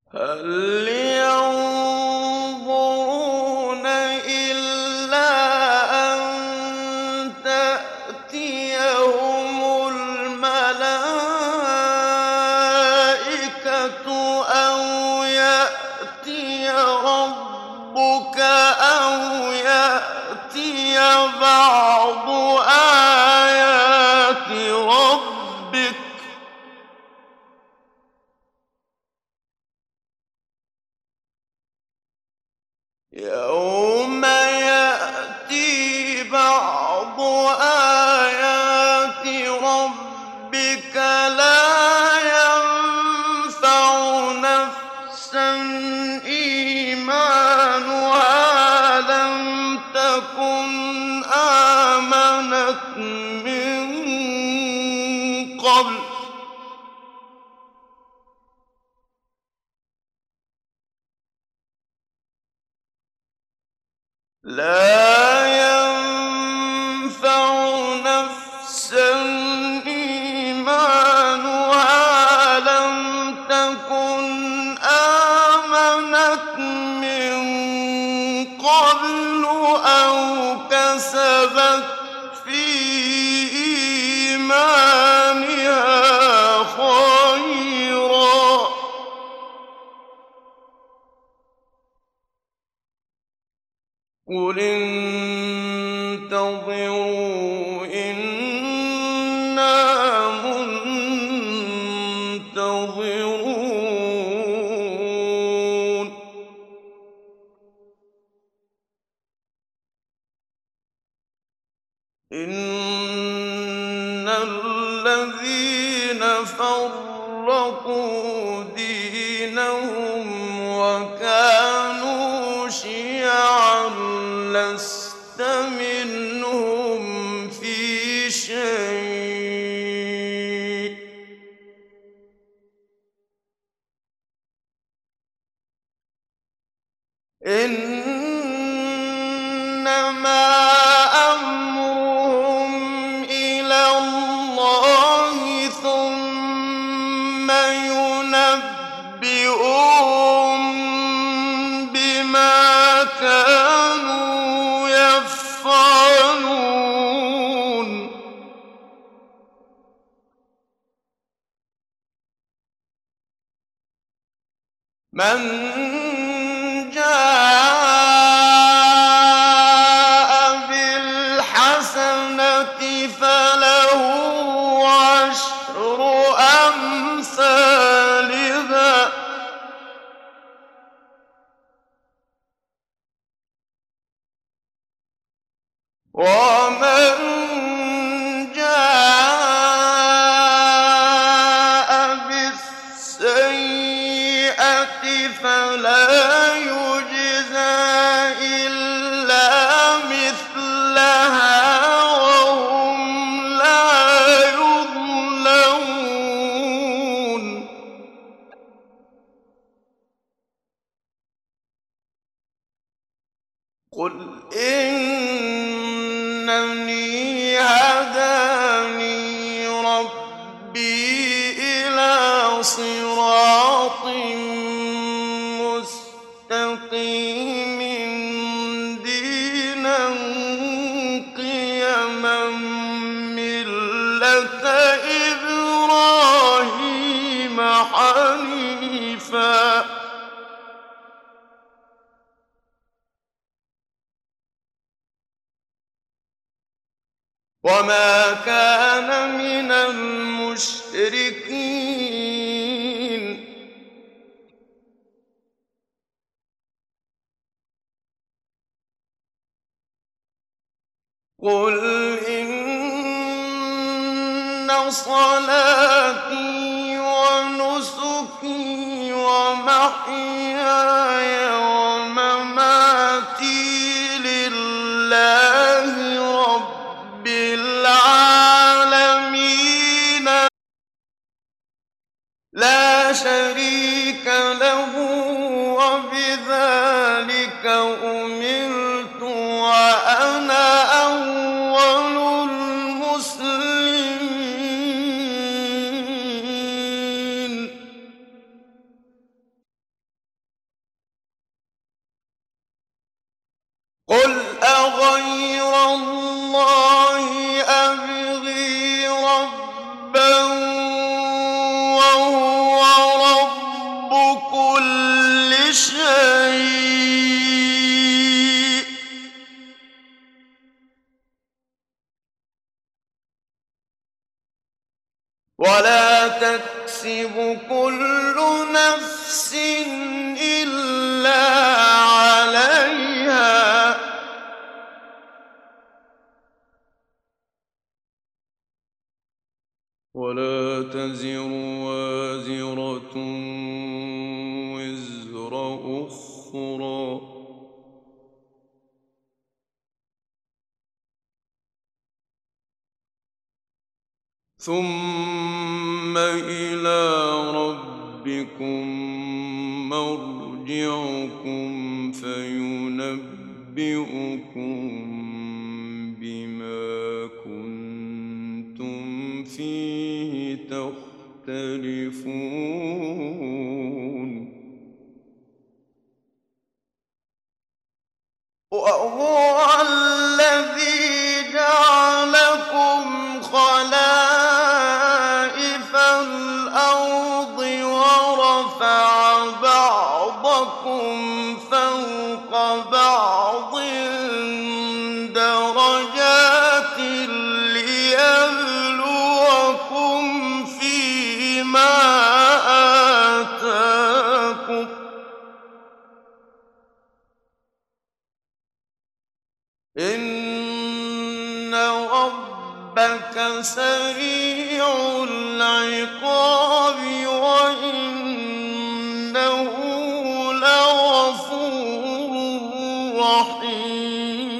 هل ينظرون إلا أن تأتيهم الملائكة أو يأتي ربك أو يأتي بعض آيات ربك يوم يأتي بعض آيات ربك لا ينفع نفسا إيمانها لم تكن آمنت من قبل لا ينفع نفسا إيمانها لم تكن آمنت من قبل أو كسبت في إيمانها خيرا قل انتظروا إنا منتظرون إن الذين فرقوا دينهم وكانوا شيعا لست منهم في شيء إنما أمرهم إلى الله ثم ينبئهم بما كانوا يفعلون من جاء بالحسنة فله عشر أمثالها ومن جاء بالسيئة فلا يجزى إلا مثلها وهم لا يظلمون قل إنني هداني ربي إلى صراط مستقيم دينا قيما ملة إبراهيم حنيفا وما كان من المشركين قل إن صلاتي ونسكي ومحياي ومماتي لله رب العالمين لا شريك له وبذلك أمرت وأنا أول المسلمين ولا تكسب كل نفس إلا عليها ولا تزر وازرة وزر أخرى ثم إلى ربكم مرجعكم فينبئكم بما كنتم فيه تختلفون وهو الذي جعلكم خلائف الأرض ورفع بعضكم فوق بعض درجات ليبلوكم فيما آتاكم إن ربك سريع العقاب وإنه لغفور رحيم